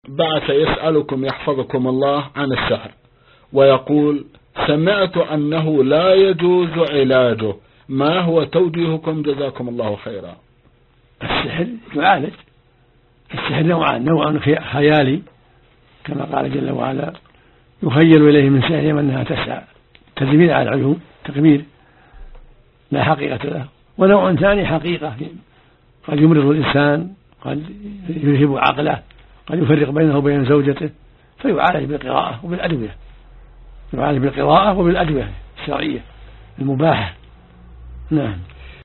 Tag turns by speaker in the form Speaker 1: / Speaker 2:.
Speaker 1: بعث يسألكم يحفظكم الله عن السحر، ويقول: سمعت أنه لا يجوز علاجه، ما هو توجيهكم جزاكم الله خيرا؟
Speaker 2: السحر يعالج. السحر نوع خيالي كما قال جل وعلا: يخيل إليه من سحرهم أنها تسعى، تدمير على العيون، تقمير لا حقيقة له. ونوع ثاني حقيقة، قد يمرض الإنسان، قد يذهب عقله، قد يفرق بينه وبين زوجته، فيعالج بالقراءة وبالأدوية، يعالج بالقراءة وبالأدوية الشرعية المباحة. نعم.